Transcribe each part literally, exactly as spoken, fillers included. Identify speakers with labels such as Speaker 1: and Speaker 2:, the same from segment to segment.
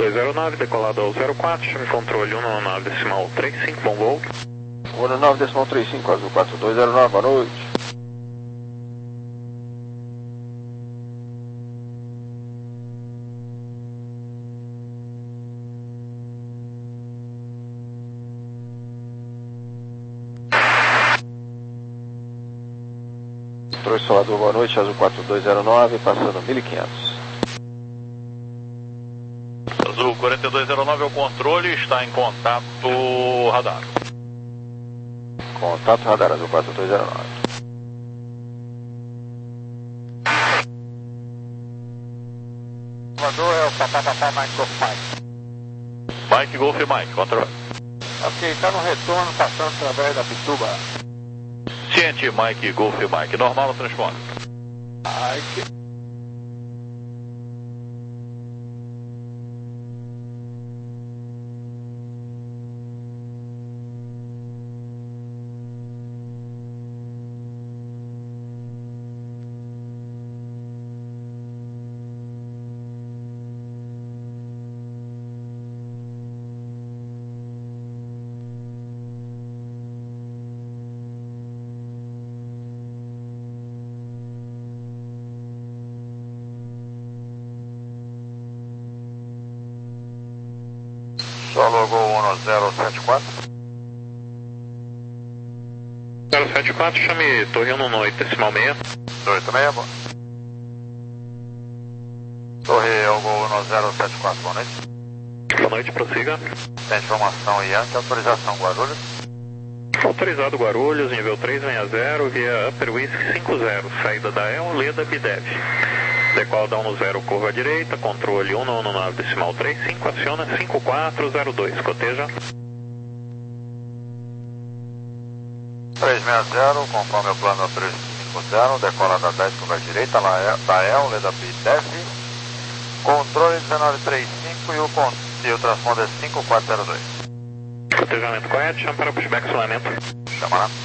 Speaker 1: dois zero nove, decolado ao zero quatro, chame controle um nove nove decimal três cinco, bom voo.
Speaker 2: um nove nove decimal três cinco, azul quatro dois zero nove, boa noite. Controle Salvador, boa noite, azul quatro dois zero nove, passando mil e quinhentos.
Speaker 3: Azul quarenta e dois zero nove é o controle, está em contato radar.
Speaker 2: Contato radar, azul quatro dois zero nove.
Speaker 4: Salvador é o papapá Mike Golf Mike.
Speaker 3: Mike Golf Mike, controle.
Speaker 4: Ok, está no retorno, passando através da Pituba.
Speaker 3: Ciente Mike Golf Mike, normal no transponder.
Speaker 4: Mike.
Speaker 3: Só logou um zero sete quatro.
Speaker 1: zero sete quatro, chame Torre um oito decimal seis.
Speaker 3: oito seis, bom. Torre Algo um zero sete quatro, boa noite.
Speaker 1: Boa noite, prossiga.
Speaker 3: Tem informação Yankee, autorização Guarulhos.
Speaker 1: Autorizado Guarulhos, nível três seis zero, via Upper Whisky cinco zero, saída da El, Leda, Bidev. Decola da um zero, curva à direita, controle um nove decimal três cinco, aciona cinco quatro zero dois, coteja.
Speaker 3: três seis zero, conforme o plano três cinco zero, decola da dez, curva à direita, da El, Leda, Bidev. Controle dezenove trinta e cinco e o, con e o transponder cinco quatro zero dois.
Speaker 1: Cotejamento correto, chama para pushback solamento.
Speaker 3: Chama lá.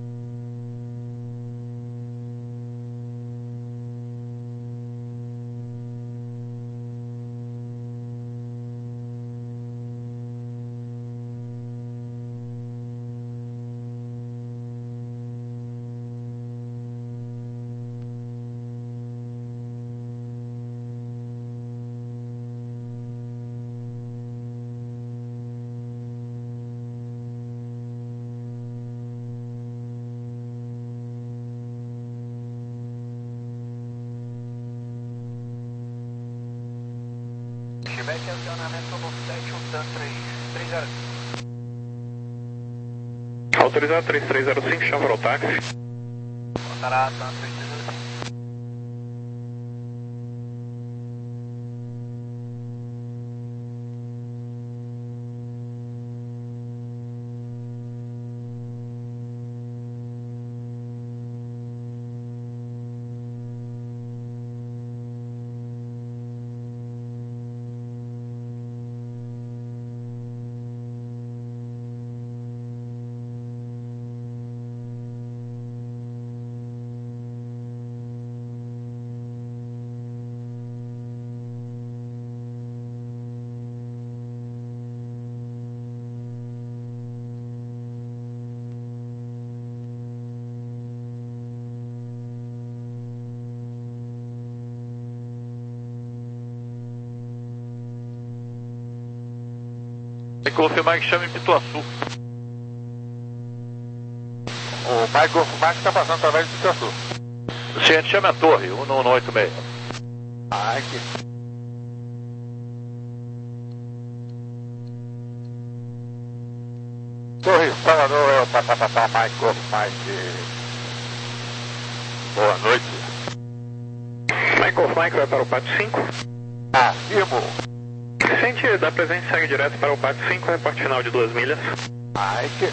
Speaker 4: Quebec, acionamento no sete um três três zero cinco.
Speaker 1: Autorizado três três zero cinco, chama para o táxi.
Speaker 4: Contará três três zero cinco.
Speaker 3: Tem que confirmar que chama em Pituaçu.
Speaker 4: O Mike Golf Mike está passando através do Pituaçu.
Speaker 3: Ciente, chame a torre, um um oito seis.
Speaker 4: Mike. Torre Salvador é o papapá Mike Golf Mike. Boa noite.
Speaker 1: Michael Mike vai para o pátio cinco.
Speaker 4: Afirmo.
Speaker 1: Ciente da presença, segue direto para o pátio cinco, reporte final de duas milhas.
Speaker 4: Mike.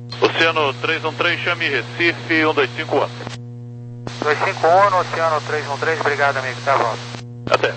Speaker 1: Oceano três um três, chame Recife, um dois cinco um.
Speaker 3: dois cinco um no Oceano três um três, obrigado amigo, tá bom.
Speaker 1: Até.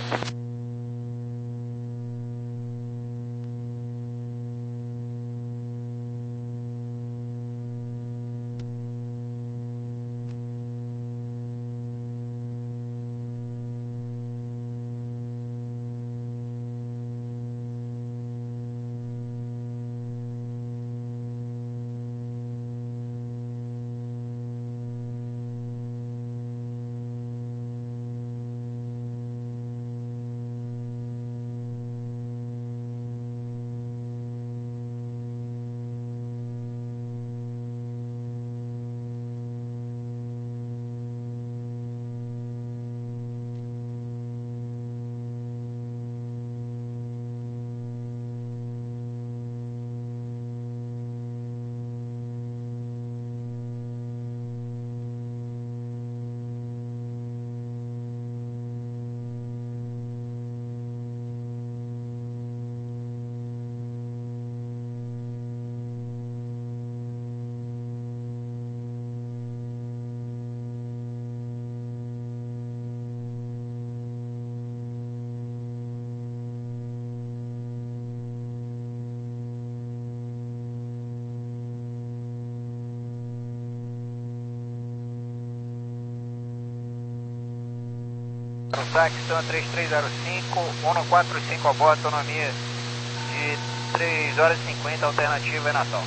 Speaker 3: Saxon três três zero cinco, um no quatro cinco a bordo, autonomia de três horas e cinquenta, alternativa é Natal.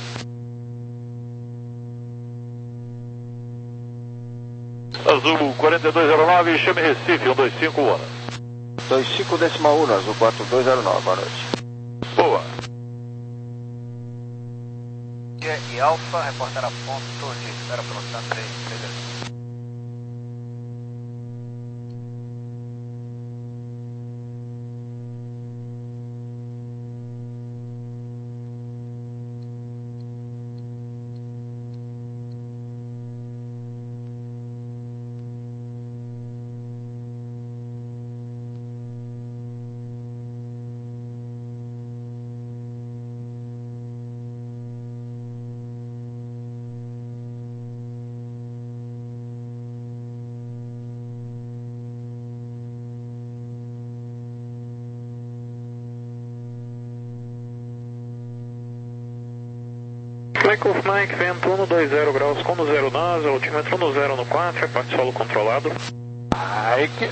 Speaker 1: Azul quarenta e dois zero nove, chame Recife, um dois cinco um.
Speaker 2: dois cinco decimal um, Azul quatro dois zero nove, boa noite.
Speaker 1: Boa.
Speaker 3: E Alfa, reportar a ponto de espera pelo Sun três três zero cinco.
Speaker 1: Flight of Mike, vento um dois zero graus com no zero NASA, altímetro no zero no quatro, é parte solo controlado.
Speaker 2: Mike.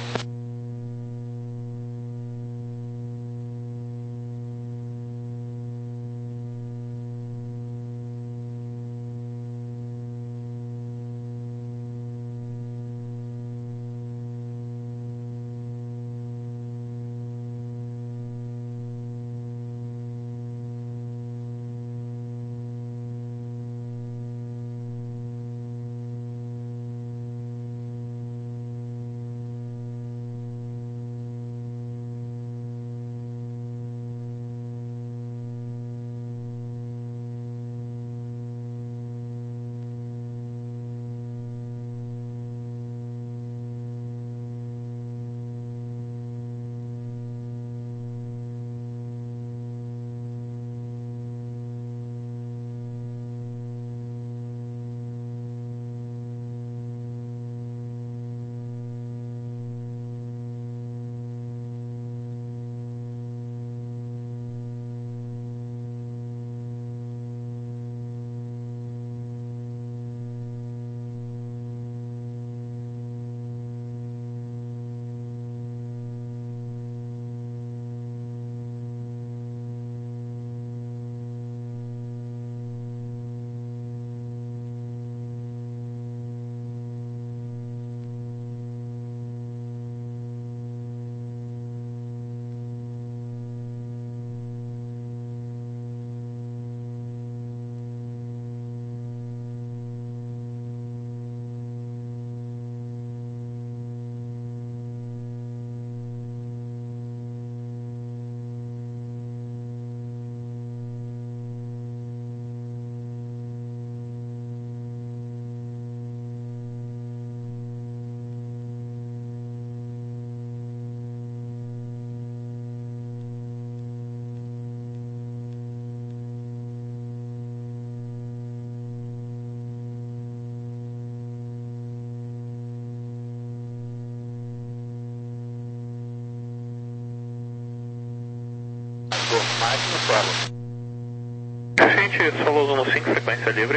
Speaker 3: aqui no solo.
Speaker 1: Gente, solo Zuno cinco, frequência livre.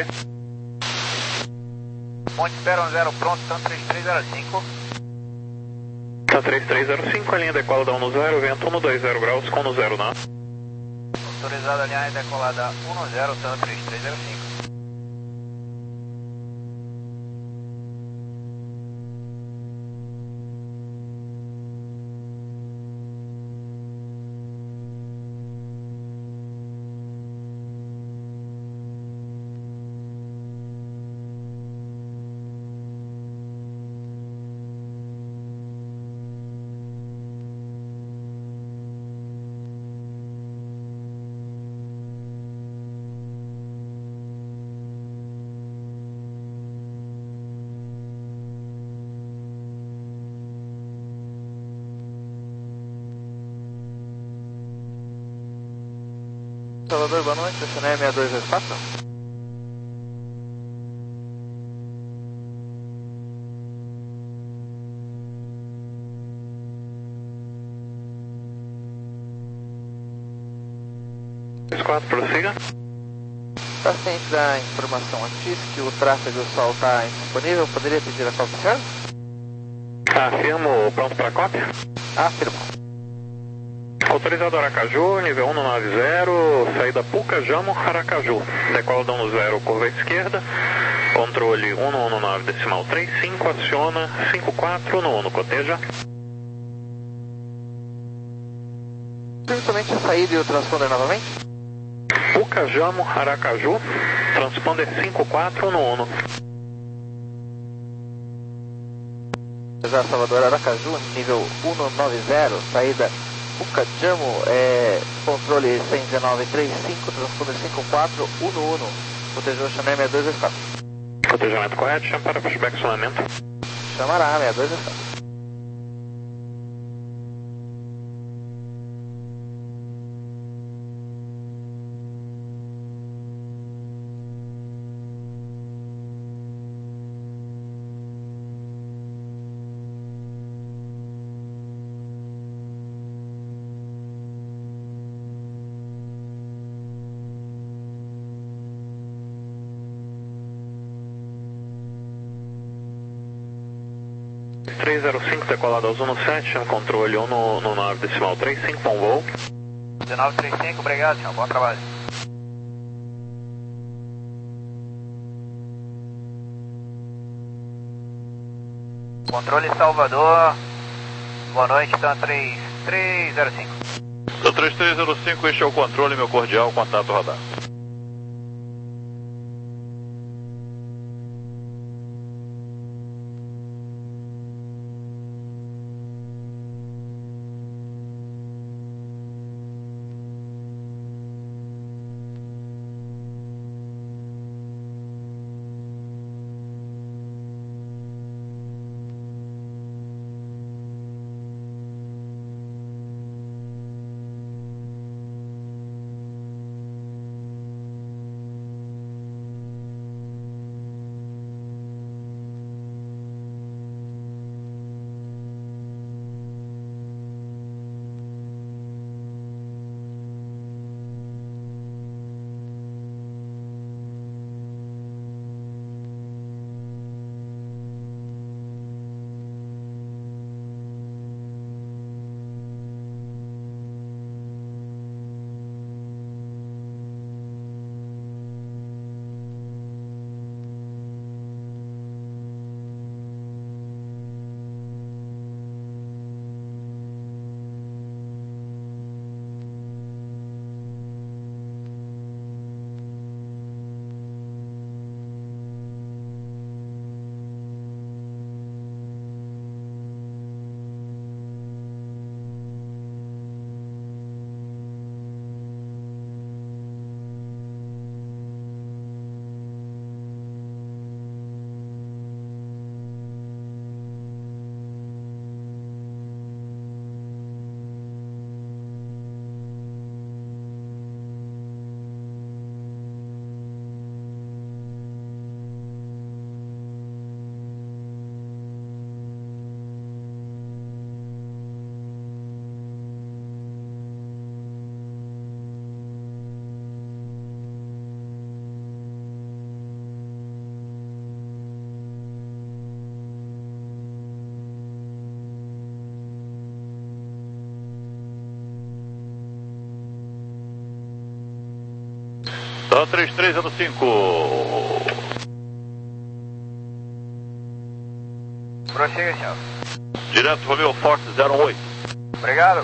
Speaker 3: Monte zero zero pronto, TAM três três zero cinco.
Speaker 1: TAM três três zero cinco, a linha decola da um no zero, vento um dois zero graus, com no zero na.
Speaker 3: Autorizada a linha decolada um no zero, TAM três três zero cinco.
Speaker 2: Salvador, boa noite, esse não é seis dois dois quatro?
Speaker 1: quatro, prossiga.
Speaker 2: Está ciente da informação antes que o tráfego sol está indisponível, poderia pedir a cópia, senhor?
Speaker 1: Afirmo, pronto para cópia.
Speaker 2: Afirmo.
Speaker 1: Autorizado Aracaju, nível um no nove zero, saída Pucajamo, Aracaju. Decola da um no zero, curva à esquerda. Controle um no um no nove, decimal três cinco, aciona cinco quatro no um no coteja.
Speaker 2: Simplesmente a saída e o transponder novamente?
Speaker 1: Pucajamo, Aracaju, transponder cinco quatro no um.
Speaker 2: Já Salvador Aracaju, nível um no nove zero, saída Pucajamo, é, controle cento e dezenove três cinco, transponder cinco quatro, um no um, cotejou Xané seis dois dois quatro.
Speaker 1: Cotejamento correto, chama para pushback acionamento.
Speaker 2: Chamará seis dois dois quatro.
Speaker 1: três zero cinco, decolado ao Zuno sete, chama controle um no, no nove, decimal três cinco, bom voo.
Speaker 3: dezenove trinta e cinco, obrigado, senhor. Bom trabalho. Controle Salvador. Boa noite, TAM três três zero cinco.
Speaker 5: TAM três três zero cinco, este é o controle, meu cordial, contato radar. três três zero cinco.
Speaker 3: Prossiga, senhor.
Speaker 5: Direto Romeo Fox zero um oito.
Speaker 3: Obrigado.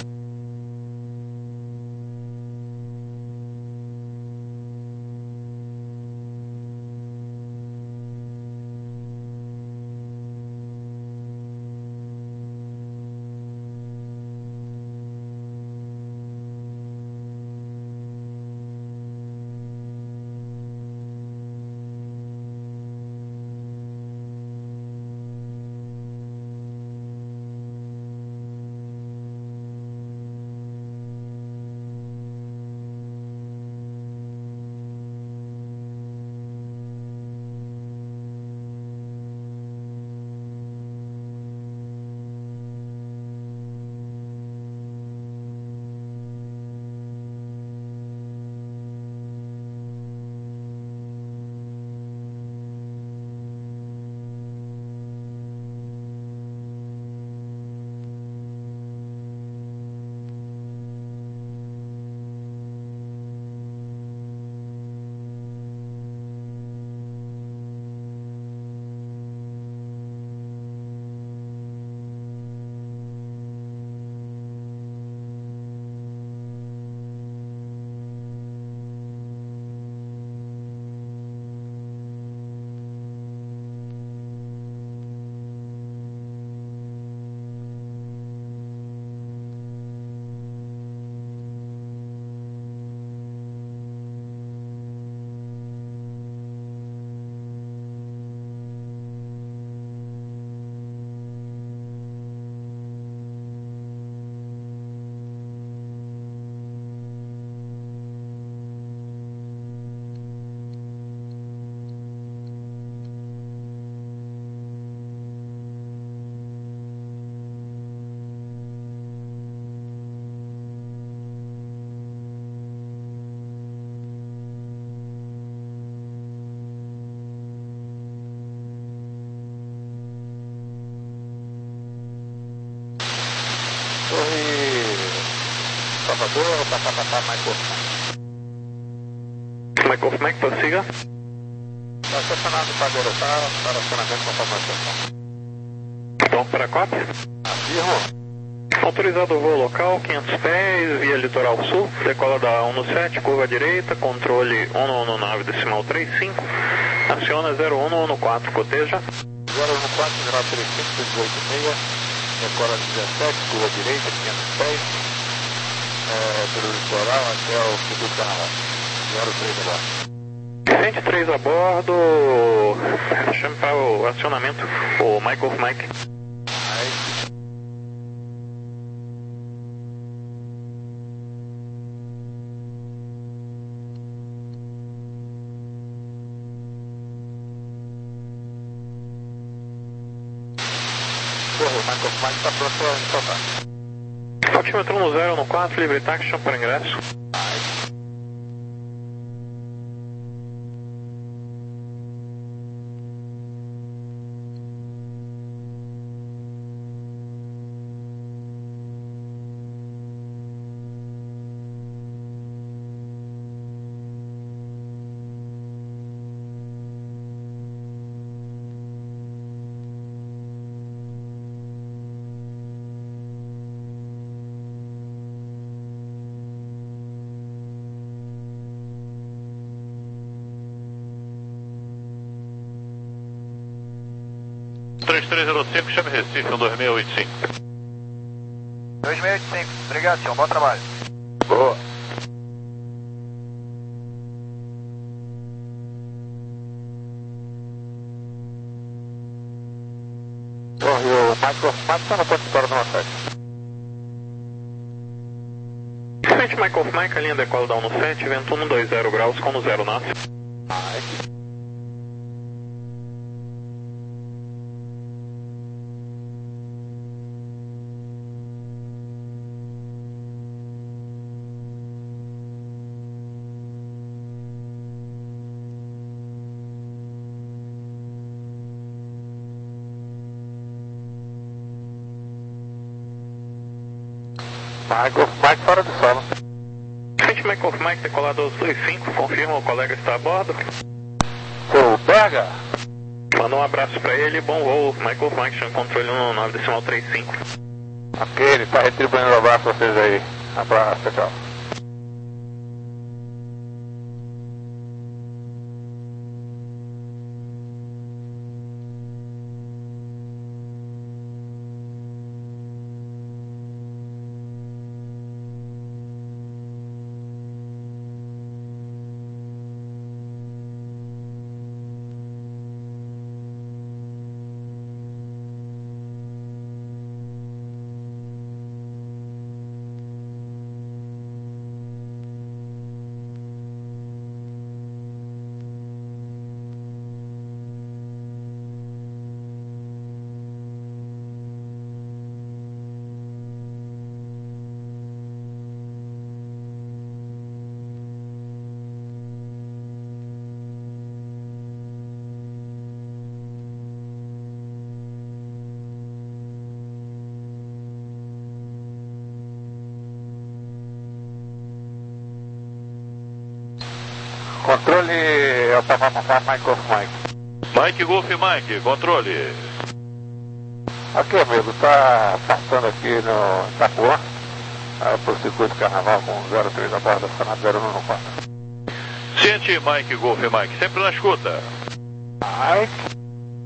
Speaker 2: Torre Salvador, passar, passar, Michael.
Speaker 1: Michael Mac, prossiga.
Speaker 2: Está estacionado para Gorotá, para acionamento com formação.
Speaker 1: Pronto para a cópia.
Speaker 2: Afirmo.
Speaker 1: Autorizado o voo local, quinhentos pés, via litoral sul, decola da um no sete, curva direita, controle um um nove decimal três cinco, aciona zero um um quatro, coteja.
Speaker 2: zero um quatro, geral três cinco, dezoito seis, decola dezessete, curva direita, quinhentos pés, é, pelo litoral até o sul do Canadá. zero três agora.
Speaker 1: cento e três a bordo, chame para o acionamento, o Michael Mike.
Speaker 2: Aí. Torre, o Michael Mike está pronto para soltar.
Speaker 1: Altímetro no zero no quatro, livre táxi, chama para ingresso.
Speaker 5: três três zero cinco, chame Recife, um dois seis oito cinco.
Speaker 3: dois seis oito cinco, obrigado, senhor, bom trabalho.
Speaker 2: Boa. Torre, o Michael Mike está na ponte de fora do nosso site.
Speaker 1: Frente Michael Mike, a linha decola da um no sete, vento um dois zero graus, com no zero nove.
Speaker 2: Mike. Michael Mike fora do solo.
Speaker 1: Frente Mike of Mike, decolado doze vinte e cinco, confirma o colega está a bordo.
Speaker 3: Seu Berga?
Speaker 1: Manda um abraço para ele, bom voo. Mike of Mike, chama controle um nove decimal três cinco.
Speaker 3: Ok, ele está retribuindo o abraço a vocês aí. Abraço, tchau. Controle, é o Papapá, Mike Golf Mike.
Speaker 5: Mike Golf Mike, controle.
Speaker 3: Ok, amigo, tá passando aqui no Itapuã, aí pro circuito Carnaval com zero três a bordo, Senado zero um no quatro.
Speaker 5: Ciente, Mike Golf Mike, sempre na escuta.
Speaker 3: Mike.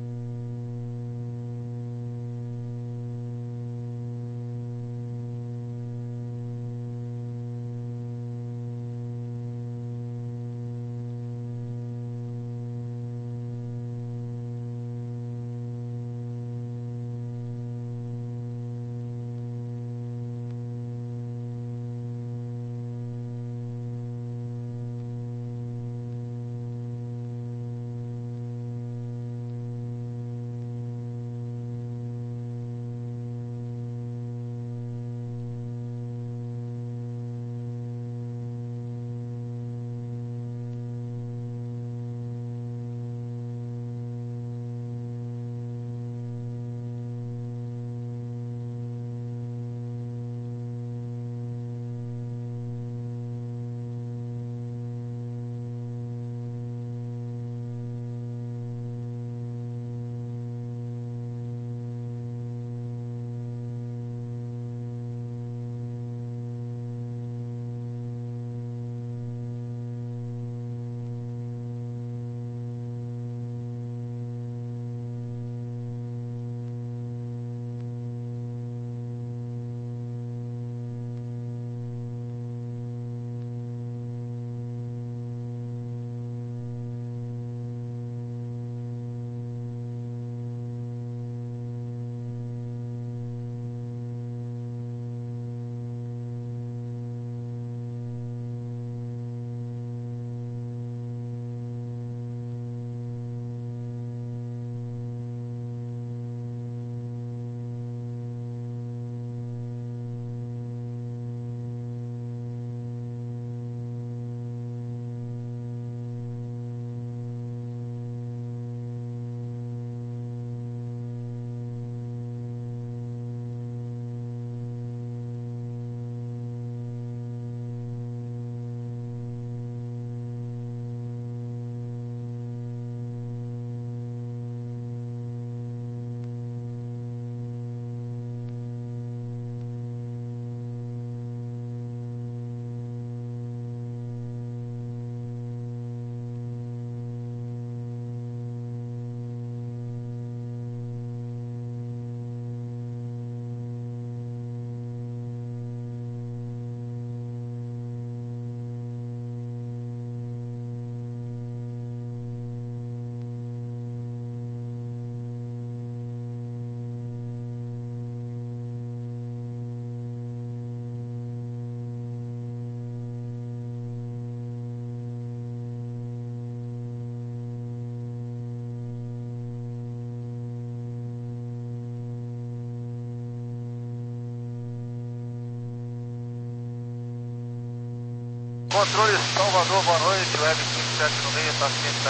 Speaker 3: Controle Salvador, boa noite, Web cinco sete no meio, paciente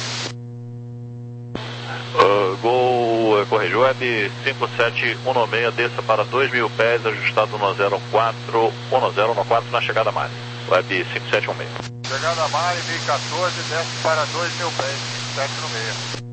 Speaker 3: Tayane.
Speaker 5: Uh, Gol, corrigiu, Web cinco sete um seis, desça para dois mil pés, ajustado no zero quatro, um zero quatro na chegada máxima. Web cinco sete um seis.
Speaker 3: Chegada a Mari, mil e quatorze, desce para dois mil pés, sete no meio.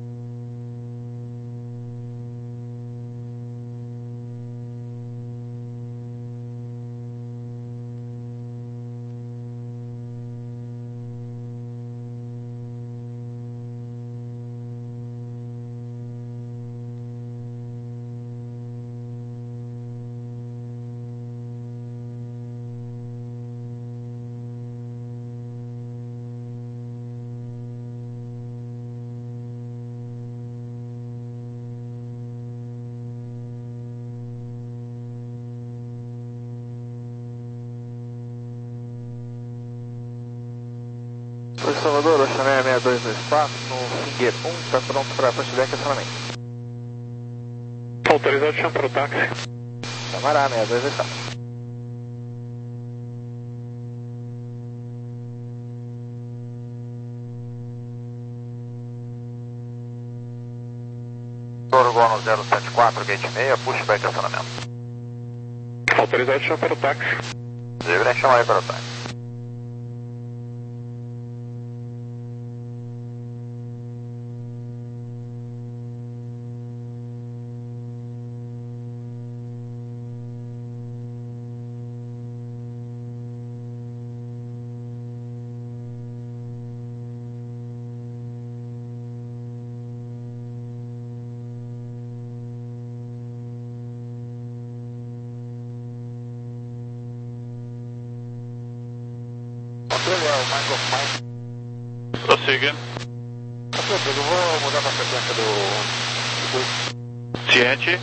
Speaker 2: Oi, Salvador, Oceaneia seis dois dois quatro, no Finger um, está pronto para pushback e acionamento.
Speaker 1: Autorizado, chama para o táxi.
Speaker 2: Camará seis dois dois quatro.
Speaker 3: Orgono zero sete quatro, gate seis, pushback e acionamento.
Speaker 1: Autorizado, chama para o táxi.
Speaker 3: Livre, chama aí para o táxi.
Speaker 5: Prossiga.
Speaker 3: Eu vou mudar para a frequência do...
Speaker 5: Ciente.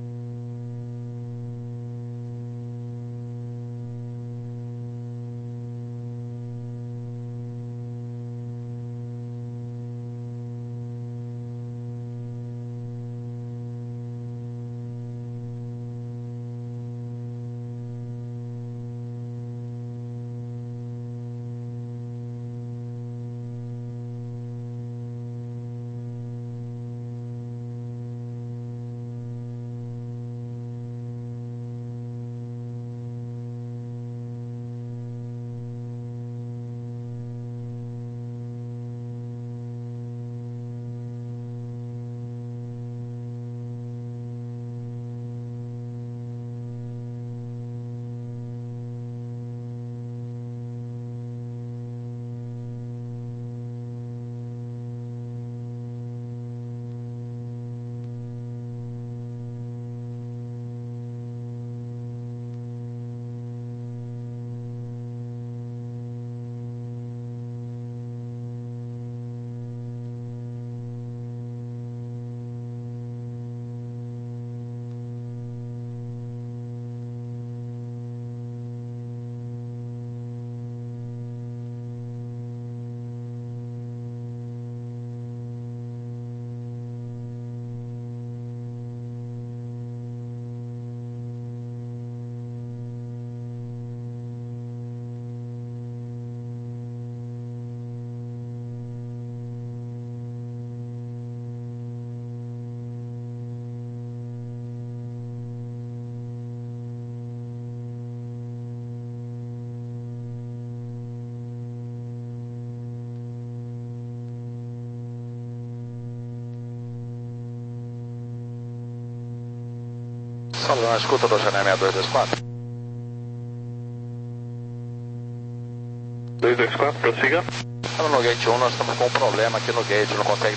Speaker 3: Salão, escuta do Oceaneia seis dois dois quatro.
Speaker 1: dois dois quatro, prossiga.
Speaker 3: No gate um nós estamos com um problema aqui no gate, não consegue